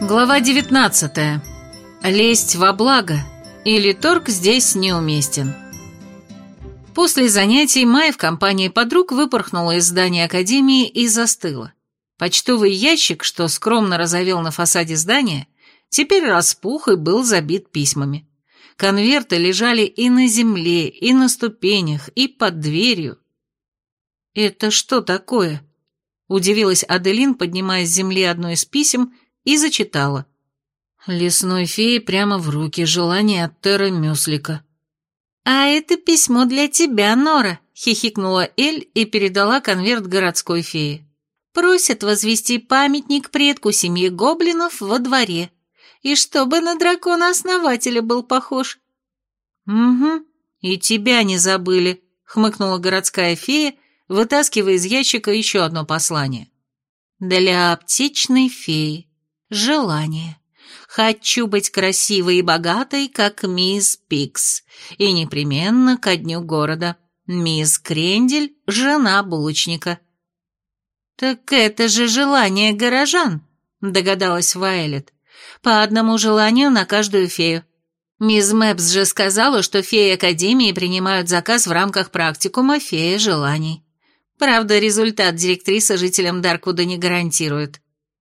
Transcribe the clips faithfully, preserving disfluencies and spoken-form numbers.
Глава девятнадцатая. Лезть во благо или торг здесь неуместен. После занятий Майя в компании подруг выпорхнула из здания академии и застыла. Почтовый ящик, что скромно разовел на фасаде здания, теперь распух и был забит письмами. Конверты лежали и на земле, и на ступенях, и под дверью. «Это что такое?» – удивилась Аделин, поднимая с земли одно из писем, и зачитала. «Лесной фее прямо в руки, желание от Терры Мюслика». «А это письмо для тебя, Нора», — хихикнула Эль и передала конверт городской фее. «Просят возвести памятник предку семьи гоблинов во дворе, и чтобы на дракона-основателя был похож». «Угу, и тебя не забыли», — хмыкнула городская фея, вытаскивая из ящика еще одно послание. «Для аптечной феи. Желание. Хочу быть красивой и богатой, как мисс Пикс, и непременно ко дню города. Мисс Крендель, жена булочника». «Так это же желание горожан», — догадалась Вайолет. «По одному желанию на каждую фею. Мисс Мэпс же сказала, что феи Академии принимают заказ в рамках практикума «Фея желаний». Правда, результат директриса жителям Дарквуда не гарантирует».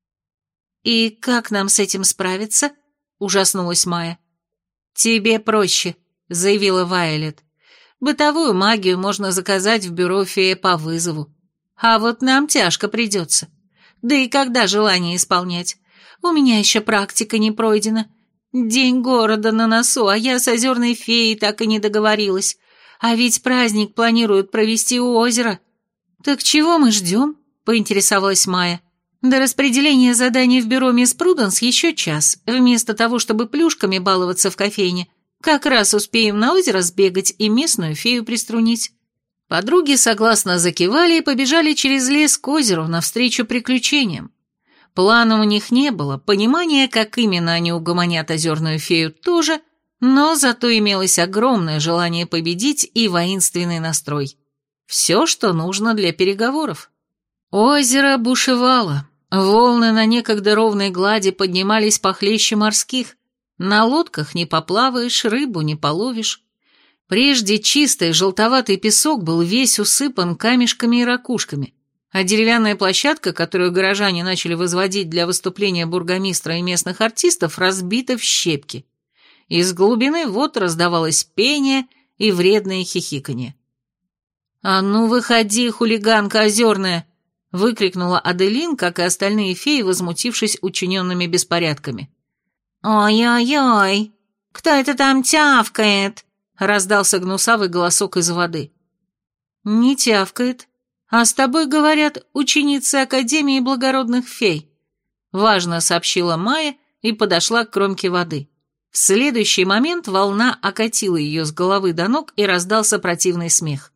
«И как нам с этим справиться?» – ужаснулась Майя. «Тебе проще», – заявила Вайолет. «Бытовую магию можно заказать в бюро фея по вызову. А вот нам тяжко придется. Да и когда желание исполнять? У меня еще практика не пройдена. День города на носу, а я с озерной феей так и не договорилась. А ведь праздник планируют провести у озера». «Так чего мы ждем?» – поинтересовалась Майя. «До распределения заданий в бюро мисс Пруденс еще час. Вместо того, чтобы плюшками баловаться в кофейне, как раз успеем на озеро сбегать и местную фею приструнить». Подруги согласно закивали и побежали через лес к озеру навстречу приключениям. Плана у них не было, понимания, как именно они угомонят озерную фею, тоже, но зато имелось огромное желание победить и воинственный настрой. Все, что нужно для переговоров. Озеро бушевало. Волны на некогда ровной глади поднимались похлеще морских. На лодках не поплаваешь, рыбу не половишь. Прежде чистый желтоватый песок был весь усыпан камешками и ракушками, а деревянная площадка, которую горожане начали возводить для выступления бургомистра и местных артистов, разбита в щепки. Из глубины вод раздавалось пение и вредное хихиканье. «А ну выходи, хулиганка озерная!» — выкрикнула Аделин, как и остальные феи, возмутившись учиненными беспорядками. «Ой-ой-ой, кто это там тявкает?» — раздался гнусавый голосок из воды. «Не тявкает, а с тобой, говорят, ученицы Академии благородных фей», — важно сообщила Майя и подошла к кромке воды. В следующий момент волна окатила ее с головы до ног, и раздался противный смех.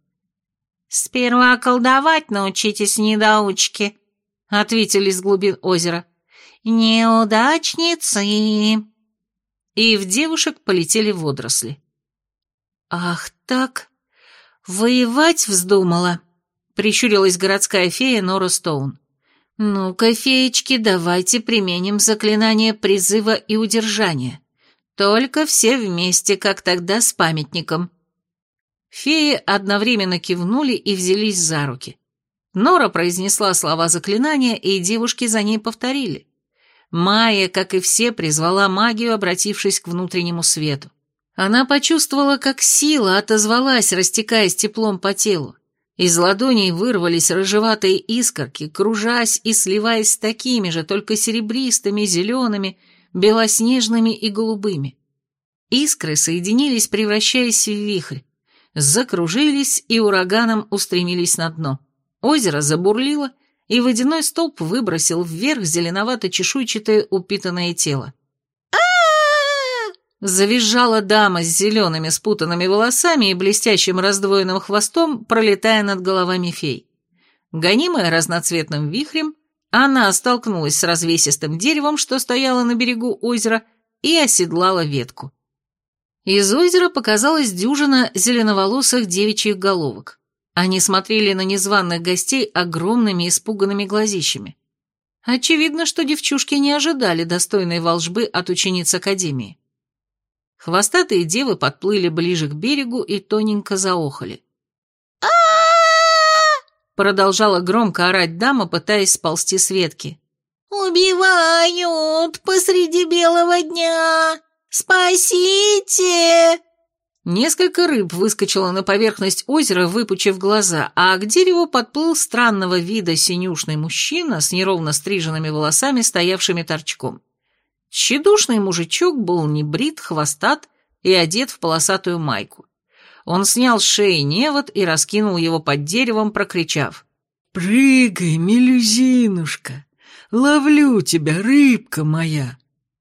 «Сперва колдовать научитесь, недоучки», — ответили с глубин озера. «Неудачницы». И в девушек полетели водоросли. «Ах так, воевать вздумала», — прищурилась городская фея Нора Стоун. «Ну-ка, феечки, давайте применим заклинание призыва и удержания. Только все вместе, как тогда с памятником». Феи одновременно кивнули и взялись за руки. Нора произнесла слова заклинания, и девушки за ней повторили. Майя, как и все, призвала магию, обратившись к внутреннему свету. Она почувствовала, как сила отозвалась, растекаясь теплом по телу. Из ладоней вырвались рыжеватые искорки, кружась и сливаясь с такими же, только серебристыми, зелеными, белоснежными и голубыми. Искры соединились, превращаясь в вихрь. Закружились и ураганом устремились на дно. Озеро забурлило, и водяной столб выбросил вверх зеленовато-чешуйчатое упитанное тело. Завизжала дама с зелеными спутанными волосами и блестящим раздвоенным хвостом, пролетая над головами фей. Гонимая разноцветным вихрем, она столкнулась с развесистым деревом, что стояло на берегу озера, и оседлала ветку. Из озера показалась дюжина зеленоволосых девичьих головок. Они смотрели на незваных гостей огромными испуганными глазищами. Очевидно, что девчушки не ожидали достойной волжбы от учениц Академии. Хвостатые девы подплыли ближе к берегу и тоненько заохали. а Продолжала громко орать дама, пытаясь сползти с ветки. «Убивают посреди белого дня! Спасите!» Несколько рыб выскочило на поверхность озера, выпучив глаза, а к дереву подплыл странного вида синюшный мужчина с неровно стриженными волосами, стоявшими торчком. Тщедушный мужичок был небрит, хвостат и одет в полосатую майку. Он снял с шеи невод и раскинул его под деревом, прокричав: «Прыгай, мелюзинушка! Ловлю тебя, рыбка моя!»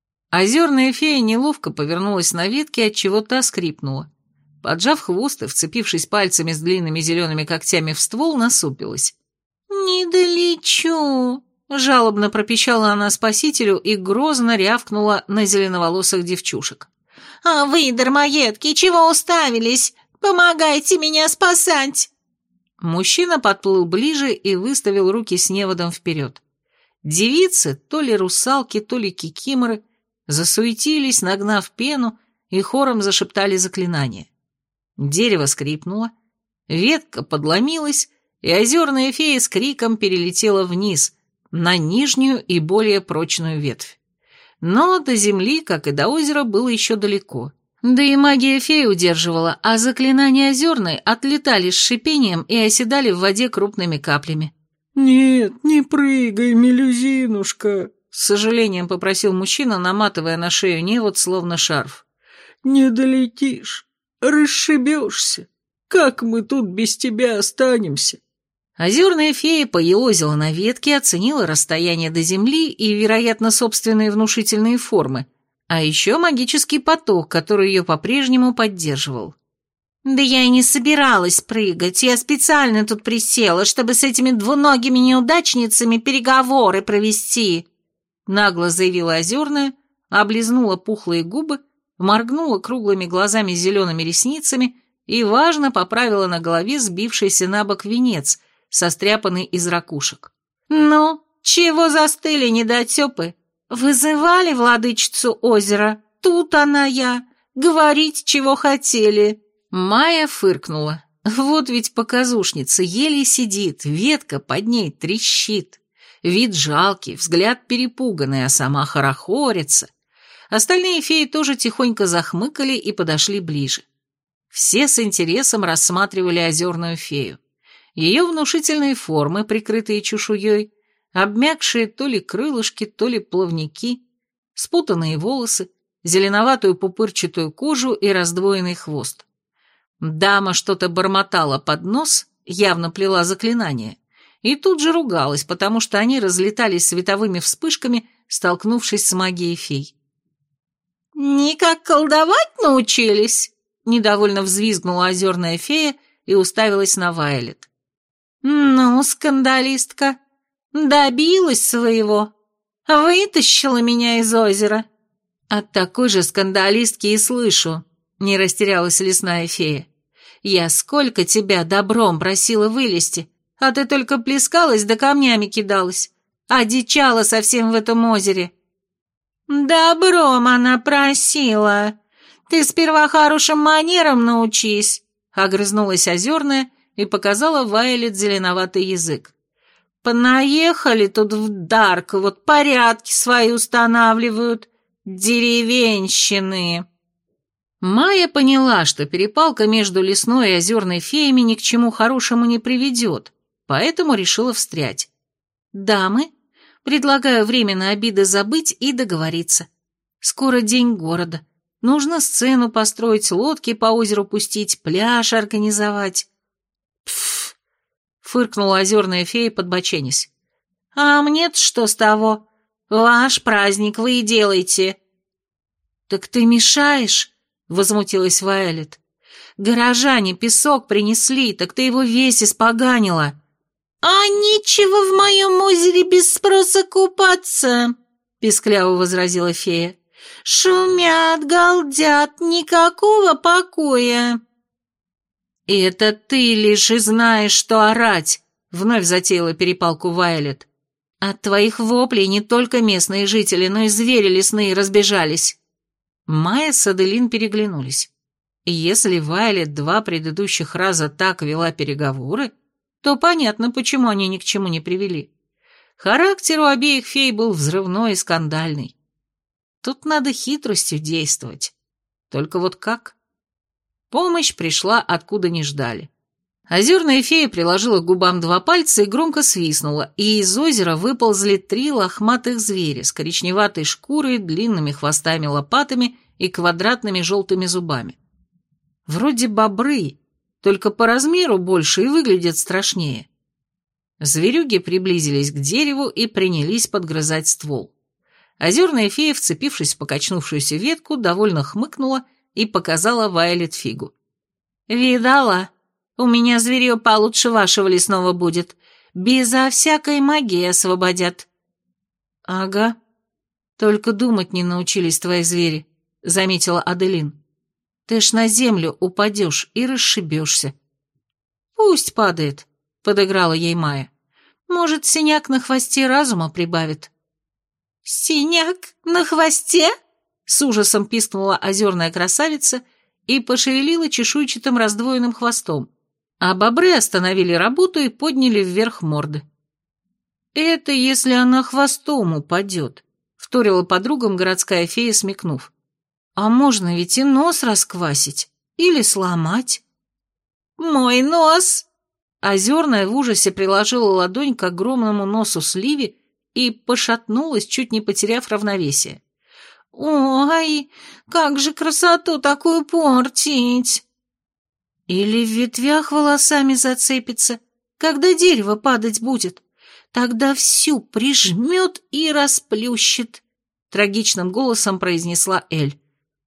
Озерная фея неловко повернулась на ветке, отчего та скрипнула. Поджав хвост и вцепившись пальцами с длинными зелеными когтями в ствол, насупилась. «Не долечу!» — жалобно пропищала она спасителю и грозно рявкнула на зеленоволосых девчушек. «А вы, дармоедки, чего уставились? Помогайте меня спасать!» Мужчина подплыл ближе и выставил руки с неводом вперед. Девицы, то ли русалки, то ли кикиморы, засуетились, нагнав пену, и хором зашептали заклинания. Дерево скрипнуло, ветка подломилась, и озерная фея с криком перелетела вниз, на нижнюю и более прочную ветвь. Но до земли, как и до озера, было еще далеко. Да и магия феи удерживала, а заклинания озерной отлетали с шипением и оседали в воде крупными каплями. «Нет, не прыгай, мелюзинушка!» — с сожалением попросил мужчина, наматывая на шею невод, словно шарф. «Не долетишь, расшибешься. Как мы тут без тебя останемся?» Озерная фея поелозила на ветке, оценила расстояние до земли и, вероятно, собственные внушительные формы, а еще магический поток, который ее по-прежнему поддерживал. «Да я и не собиралась прыгать, я специально тут присела, чтобы с этими двуногими неудачницами переговоры провести», нагло заявила озерная, облизнула пухлые губы, моргнула круглыми глазами с зелеными ресницами и, важно, поправила на голове сбившийся на бок венец, состряпанный из ракушек. «Ну, чего застыли, недотепы? Вызывали владычицу озера? Тут она я. Говорить, чего хотели». Майя фыркнула. Вот ведь показушница, еле сидит, ветка под ней трещит. Вид жалкий, взгляд перепуганный, а сама хорохорится. Остальные феи тоже тихонько захмыкали и подошли ближе. Все с интересом рассматривали озерную фею. Ее внушительные формы, прикрытые чешуей, обмякшие то ли крылышки, то ли плавники, спутанные волосы, зеленоватую пупырчатую кожу и раздвоенный хвост. Дама что-то бормотала под нос, явно плела заклинание, и тут же ругалась, потому что они разлетались световыми вспышками, столкнувшись с магией фей. «Никак колдовать научились?» — недовольно взвизгнула озерная фея и уставилась на Вайолет. «Ну, скандалистка, добилась своего, вытащила меня из озера». «От такой же скандалистки и слышу», — не растерялась лесная фея. «Я сколько тебя добром просила вылезти, а ты только плескалась да камнями кидалась, одичала совсем в этом озере». «Добром она просила. Ты сперва хорошим манерам научись», — огрызнулась озерная и показала Вайолет зеленоватый язык. «Понаехали тут в Дарк, вот порядки свои устанавливают, деревенщины». Майя поняла, что перепалка между лесной и озерной феями ни к чему хорошему не приведет, поэтому решила встрять. «Дамы, предлагаю временно обиды забыть и договориться. Скоро день города. Нужно сцену построить, лодки по озеру пустить, пляж организовать». «Пф!» — фыркнула озерная фея, подбоченясь. «А мне-то что с того? Ваш праздник вы и делайте». «Так ты мешаешь?» — возмутилась Вайолет. «Горожане песок принесли, так ты его весь испоганила». «А нечего в моем озере без спроса купаться», — пискляво возразила фея. «Шумят, галдят, никакого покоя». «И это ты лишь и знаешь, что орать», — вновь затеяла перепалку Вайолет. От твоих воплей не только местные жители, но и звери лесные разбежались». Майя с Аделин переглянулись. Если Вайлет два предыдущих раза так вела переговоры, то понятно, почему они ни к чему не привели. Характер у обеих фей был взрывной и скандальный. Тут надо хитростью действовать. Только вот как? Помощь пришла, откуда не ждали. Озерная фея приложила к губам два пальца и громко свистнула, и из озера выползли три лохматых зверя с коричневатой шкурой, длинными хвостами-лопатами и квадратными желтыми зубами. Вроде бобры, только по размеру больше и выглядят страшнее. Зверюги приблизились к дереву и принялись подгрызать ствол. Озерная фея, вцепившись в покачнувшуюся ветку, довольно хмыкнула и показала Вайлет фигу. «Видала? У меня зверье получше вашего лесного будет. Безо всякой магии освободят». «Ага. Только думать не научились твои звери», — заметила Аделин. «Ты ж на землю упадешь и расшибешься». «Пусть падает», — подыграла ей Майя. «Может, синяк на хвосте разума прибавит». «Синяк на хвосте?» — с ужасом пискнула озерная красавица и пошевелила чешуйчатым раздвоенным хвостом, а бобры остановили работу и подняли вверх морды. «Это если она хвостом упадет», — вторила подругам городская фея, смекнув. «А можно ведь и нос расквасить или сломать». «Мой нос!» Озерная в ужасе приложила ладонь к огромному носу сливи и пошатнулась, чуть не потеряв равновесие. «Ой, как же красоту такую портить!» «Или в ветвях волосами зацепится, когда дерево падать будет. Тогда всю прижмет и расплющит», — трагичным голосом произнесла Эль.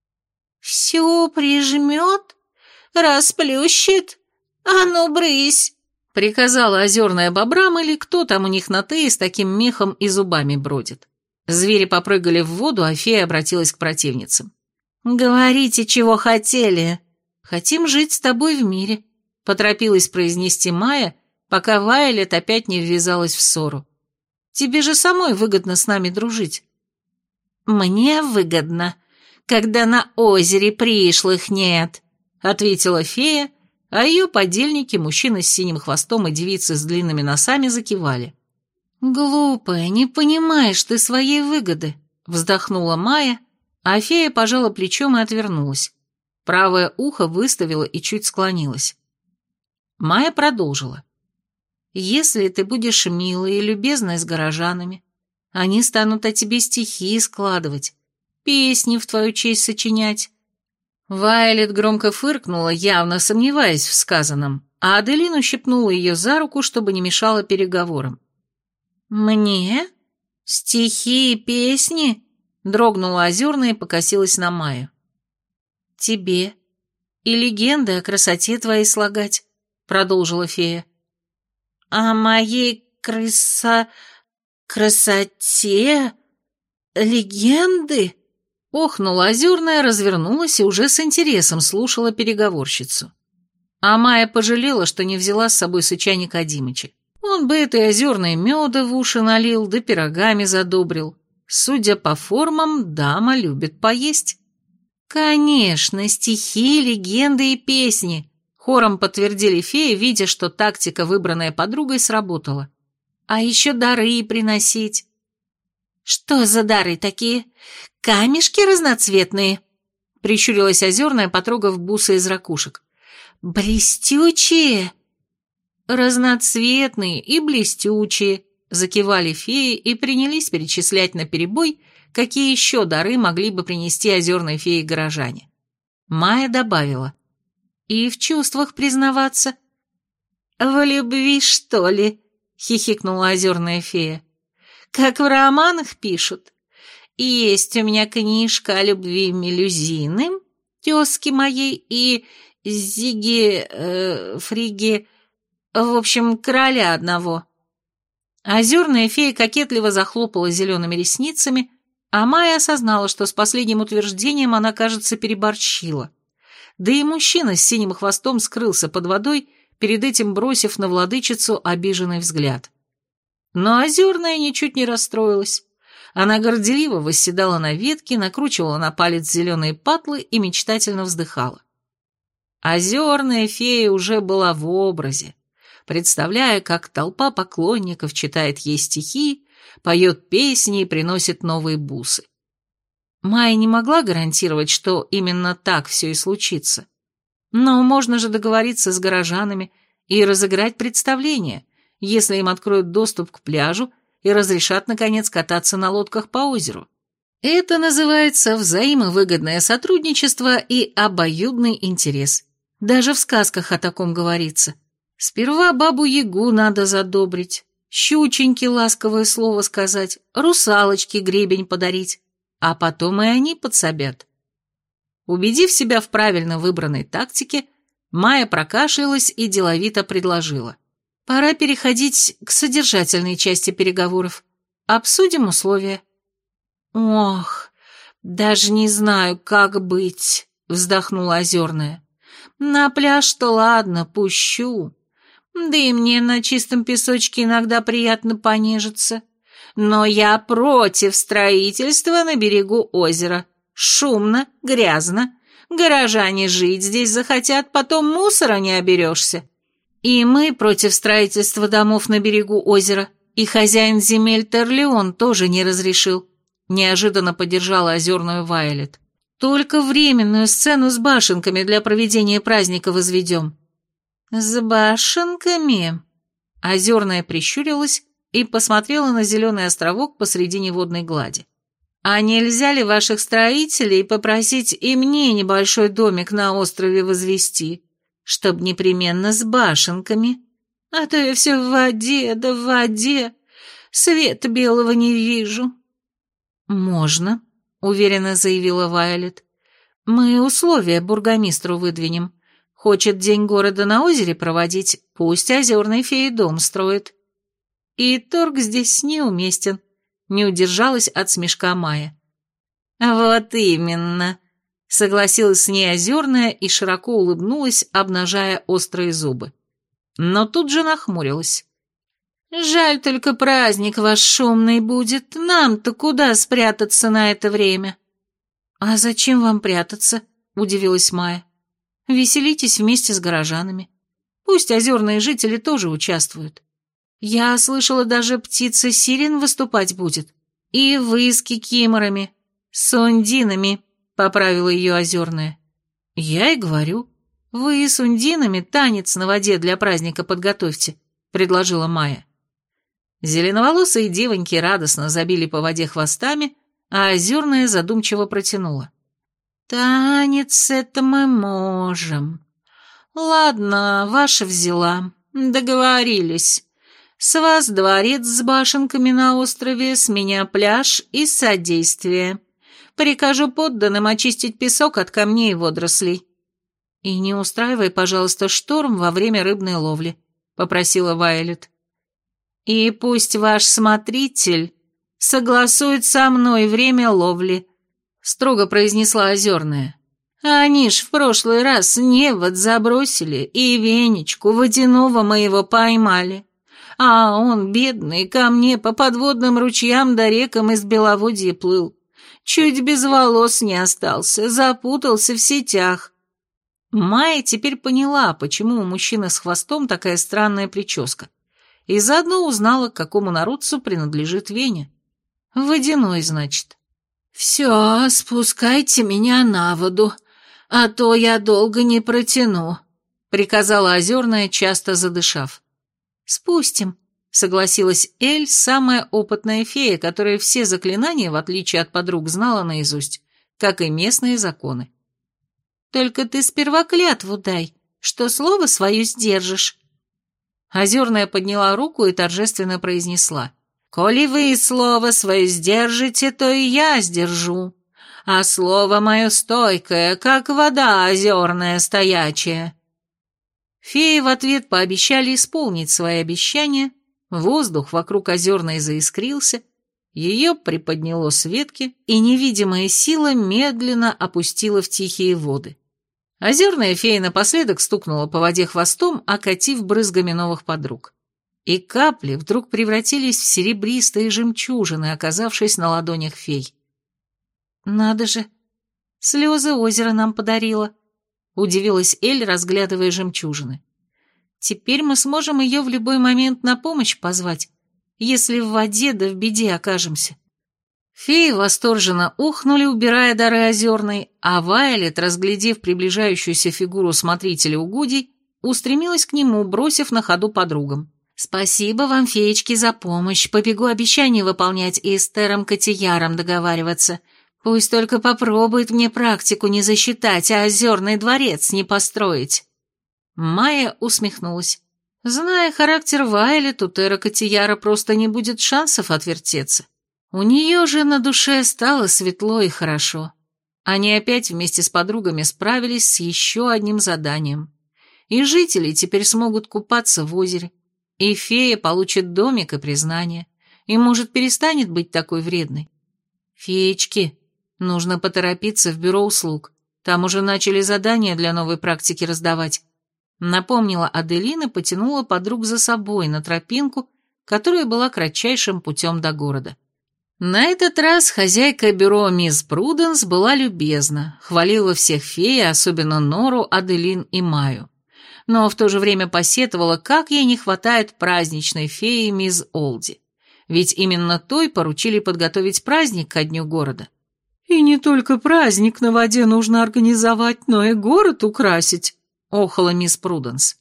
«Всю прижмет? Расплющит? А ну, брысь!» — приказала озерная бобрам, или кто там у них на тее с таким мехом и зубами бродит. Звери попрыгали в воду, а фея обратилась к противницам. «Говорите, чего хотели». «Хотим жить с тобой в мире», — поторопилась произнести Майя, пока Вайлет опять не ввязалась в ссору. «Тебе же самой выгодно с нами дружить». «Мне выгодно, когда на озере пришлых нет», — ответила фея, а ее подельники, мужчина с синим хвостом и девицы с длинными носами, закивали. «Глупая, не понимаешь ты своей выгоды», — вздохнула Майя, а фея пожала плечом и отвернулась. Правое ухо выставила и чуть склонилась. Майя продолжила. «Если ты будешь милой и любезной с горожанами, они станут о тебе стихи складывать, песни в твою честь сочинять». Вайлет громко фыркнула, явно сомневаясь в сказанном, а Аделин ущипнула ее за руку, чтобы не мешала переговорам. «Мне? Стихи и песни?» — дрогнула озерная и покосилась на Майю. «Тебе. И легенды о красоте твоей слагать», — продолжила фея. «О моей краса... красоте? Легенды?» — охнула озерная, развернулась и уже с интересом слушала переговорщицу. А Майя пожалела, что не взяла с собой Сыча Никодимыча. Он бы этой озерной меда в уши налил, да пирогами задобрил. Судя по формам, дама любит поесть. «Конечно, стихи, легенды и песни», — хором подтвердили феи, видя, что тактика, выбранная подругой, сработала. «А еще дары приносить». «Что за дары такие? Камешки разноцветные?» — прищурилась озерная, потрогав бусы из ракушек. «Блестючие!» «Разноцветные и блестючие», — закивали феи и принялись перечислять наперебой, какие еще дары могли бы принести озерной феи горожане. Майя добавила. «И в чувствах признаваться». «В любви, что ли?» — хихикнула озерная фея. «Как в романах пишут. Есть у меня книжка о любви Мелюзины, тезки моей, и Зиги... Э, Фриги... В общем, короля одного». Озерная фея кокетливо захлопала зелеными ресницами, а Майя осознала, что с последним утверждением она, кажется, переборщила. Да и мужчина с синим хвостом скрылся под водой, перед этим бросив на владычицу обиженный взгляд. Но Озерная ничуть не расстроилась. Она горделиво восседала на ветке, накручивала на палец зеленые патлы и мечтательно вздыхала. Озерная фея уже была в образе, представляя, как толпа поклонников читает ей стихи, поет песни и приносит новые бусы. Майя не могла гарантировать, что именно так все и случится. Но можно же договориться с горожанами и разыграть представление, если им откроют доступ к пляжу и разрешат, наконец, кататься на лодках по озеру. Это называется взаимовыгодное сотрудничество и обоюдный интерес. Даже в сказках о таком говорится. Сперва бабу-ягу надо задобрить, щученьке ласковое слово сказать, русалочке гребень подарить, а потом и они подсобят. Убедив себя в правильно выбранной тактике, Майя прокашлялась и деловито предложила. Пора переходить к содержательной части переговоров. Обсудим условия. Ох, даже не знаю, как быть, вздохнула Озерная. На пляж-то ладно, пущу. Да и мне на чистом песочке иногда приятно понежиться. Но я против строительства на берегу озера. Шумно, грязно. Горожане жить здесь захотят, потом мусора не оберешься. И мы против строительства домов на берегу озера, и хозяин земель Терлеон тоже не разрешил. Неожиданно поддержала Озерную Вайолет. Только временную сцену с башенками для проведения праздника возведем. С башенками? Озерная прищурилась и посмотрела на зеленый островок посредине водной глади. А нельзя ли ваших строителей попросить и мне небольшой домик на острове возвести? Чтоб непременно с башенками, а то я все в воде, да в воде, света белого не вижу». «Можно», — уверенно заявила Вайолет. «Мы условия бургомистру выдвинем. Хочет день города на озере проводить, пусть Озерной феи дом строит». И торг здесь неуместен, не удержалась от смешка Майя. «Вот именно», — согласилась с ней Озерная и широко улыбнулась, обнажая острые зубы. Но тут же нахмурилась. «Жаль, только праздник ваш шумный будет. Нам-то куда спрятаться на это время?» «А зачем вам прятаться?» — удивилась Майя. «Веселитесь вместе с горожанами. Пусть озерные жители тоже участвуют. Я слышала, даже птица Сирен выступать будет. И вы с кикиморами, с ундинами», — поправила ее Озерная. «Я и говорю, вы с ундинами танец на воде для праздника подготовьте», — предложила Майя. Зеленоволосые девоньки радостно забили по воде хвостами, а Озерная задумчиво протянула. «Танец это мы можем. Ладно, ваша взяла. Договорились. С вас дворец с башенками на острове, с меня пляж и содействие. Прикажу подданным очистить песок от камней и водорослей. И не устраивай, пожалуйста, шторм во время рыбной ловли», — попросила Вайолет. «И пусть ваш смотритель согласует со мной время ловли», — строго произнесла Озерная. «Они ж в прошлый раз невод забросили и венечку водяного моего поймали, а он, бедный, ко мне по подводным ручьям да рекам из Беловодья плыл. Чуть без волос не остался, запутался в сетях». Майя теперь поняла, почему у мужчины с хвостом такая странная прическа, и заодно узнала, к какому народцу принадлежит Веня. Водяной, значит. «Все, спускайте меня на воду, а то я долго не протяну», — приказала Озерная, часто задышав. «Спустим», — согласилась Эль, самая опытная фея, которая все заклинания, в отличие от подруг, знала наизусть, как и местные законы. «Только ты сперва клятву дай, что слово свое сдержишь». Озерная подняла руку и торжественно произнесла. «Коли вы слово свое сдержите, то и я сдержу, а слово мое стойкое, как вода озерная стоячая». Феи в ответ пообещали исполнить свои обещания, воздух вокруг Озерной заискрился, ее приподняло с ветки, и невидимая сила медленно опустила в тихие воды. Озерная фея напоследок стукнула по воде хвостом, окатив брызгами новых подруг. и капли вдруг превратились в серебристые жемчужины, оказавшись на ладонях фей. «Надо же, слезы озера нам подарила», — удивилась Эль, разглядывая жемчужины. «Теперь мы сможем ее в любой момент на помощь позвать, если в воде да в беде окажемся». Феи восторженно ухнули, убирая дары озерной, а Вайолет, разглядев приближающуюся фигуру смотрителя угодий, устремилась к нему, бросив на ходу подругам. «Спасибо вам, феечки, за помощь. Побегу обещание выполнять и с Тером Котияром договариваться. Пусть только попробует мне практику не засчитать, а озерный дворец не построить». Майя усмехнулась. Зная характер Вайолет, у Тера Котияра просто не будет шансов отвертеться. У нее же на душе стало светло и хорошо. Они опять вместе с подругами справились с еще одним заданием. И жители теперь смогут купаться в озере. И фея получит домик и признание. И, может, перестанет быть такой вредной. Феечки, нужно поторопиться в бюро услуг. Там уже начали задания для новой практики раздавать. Напомнила Аделина и потянула подруг за собой на тропинку, которая была кратчайшим путем до города. На этот раз хозяйка бюро мисс Пруденс была любезна, хвалила всех фей, особенно Нору, Аделин и Майю. Но в то же время посетовала, как ей не хватает праздничной феи мисс Олди. Ведь именно той поручили подготовить праздник ко дню города. «И не только праздник на воде нужно организовать, но и город украсить», — охала мисс Пруденс.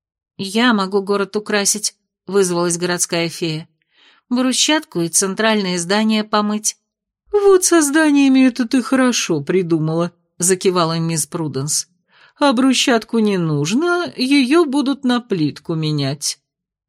«Я могу город украсить», — вызвалась городская фея. «Брусчатку и центральные здания помыть». «Вот со зданиями это ты хорошо придумала», — закивала мисс Пруденс. «А брусчатку не нужно, ее будут на плитку менять».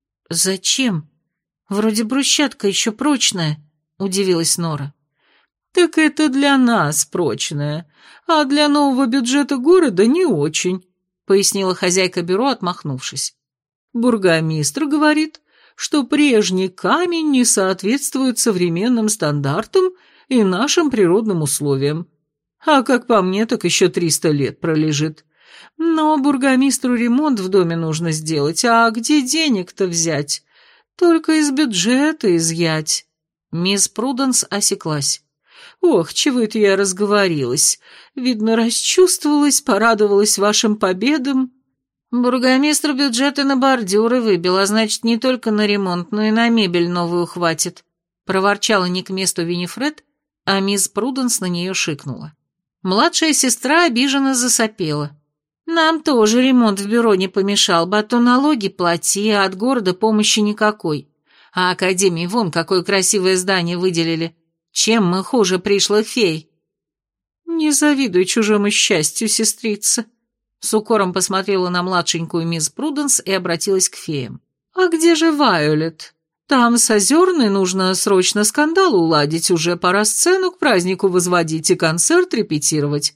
«Зачем? Вроде брусчатка еще прочная», — удивилась Нора. «Так это для нас прочная, а для нового бюджета города не очень», — пояснила хозяйка бюро, отмахнувшись. «Бургомистр говорит, что прежний камень не соответствует современным стандартам и нашим природным условиям. А как по мне, так еще триста лет пролежит. Но бургомистру ремонт в доме нужно сделать, а где денег-то взять? Только из бюджета изъять». Мисс Пруденс осеклась. «Ох, чего это я разговорилась. Видно, расчувствовалась, порадовалась вашим победам». «Бургомистр бюджеты на бордюры выбил, а значит, не только на ремонт, но и на мебель новую хватит», — проворчала не к месту Винифред, а мисс Пруденс на нее шикнула. Младшая сестра обиженно засопела. «Нам тоже ремонт в бюро не помешал бы, а то налоги плати, а от города помощи никакой. А академии вон какое красивое здание выделили. Чем мы хуже пришлых фей?» «Не завидуй чужому счастью, сестрица», — с укором посмотрела на младшенькую мисс Пруденс и обратилась к феям. «А где же Вайолет? Там с Озерной нужно срочно скандал уладить, уже пора сцену к празднику возводить и концерт репетировать».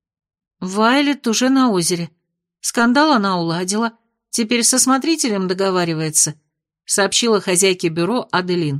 «Вайолет уже на озере. Скандал она уладила, теперь со смотрителем договаривается», — сообщила хозяйке бюро Аделин.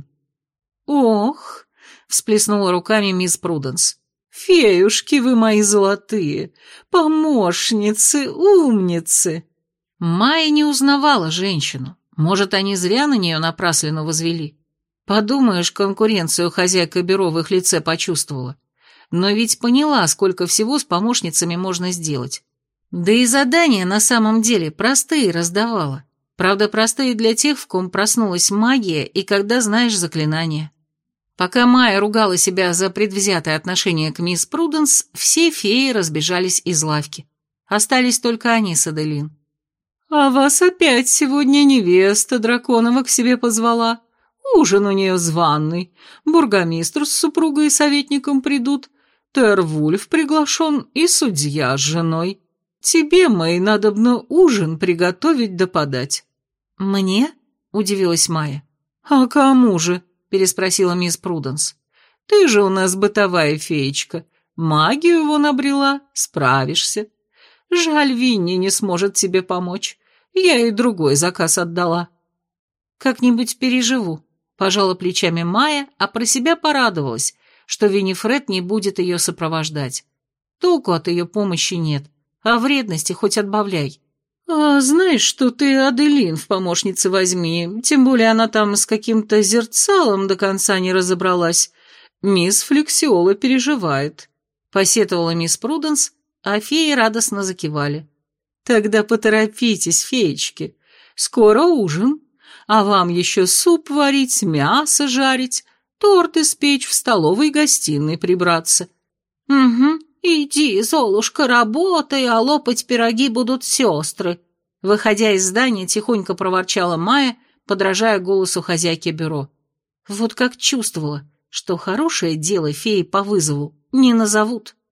«Ох», — всплеснула руками мисс Пруденс, — «феюшки вы мои золотые, помощницы, умницы». Майя не узнавала женщину. Может, они зря на нее напраслину возвели. Подумаешь, конкуренцию хозяйка бюро в их лице почувствовала. Но ведь поняла, сколько всего с помощницами можно сделать. Да и задания на самом деле простые раздавала. Правда, простые для тех, в ком проснулась магия и когда знаешь заклинания. Пока Майя ругала себя за предвзятое отношение к мисс Пруденс, все феи разбежались из лавки. Остались только они с Аделин. «А вас опять сегодня невеста Драконова к себе позвала. Ужин у нее званый. Бургомистр с супругой и советником придут. Тервульф приглашен и судья с женой. Тебе, Мэй, надобно ужин приготовить да подать». «Мне?» — удивилась Майя. «А кому же?» — переспросила мисс Пруденс. «Ты же у нас бытовая феечка. Магию вон обрела, справишься. Жаль, Винни не сможет тебе помочь. Я ей другой заказ отдала». «Как-нибудь переживу», — пожала плечами Майя, а про себя порадовалась, что Винифред не будет ее сопровождать. Толку от ее помощи нет, а вредности хоть отбавляй. А знаешь, что ты Аделин в помощницы возьми, тем более она там с каким-то зерцалом до конца не разобралась. Мисс Флексиола переживает», — посетовала мисс Пруденс, а феи радостно закивали. «Тогда поторопитесь, феечки, скоро ужин, а вам еще суп варить, мясо жарить, торт испечь, в столовой и гостиной прибраться». «Угу, иди, Золушка, работай, а лопать пироги будут сестры», — выходя из здания, тихонько проворчала Майя, подражая голосу хозяйки бюро. Вот как чувствовала, что хорошее дело феи по вызову не назовут.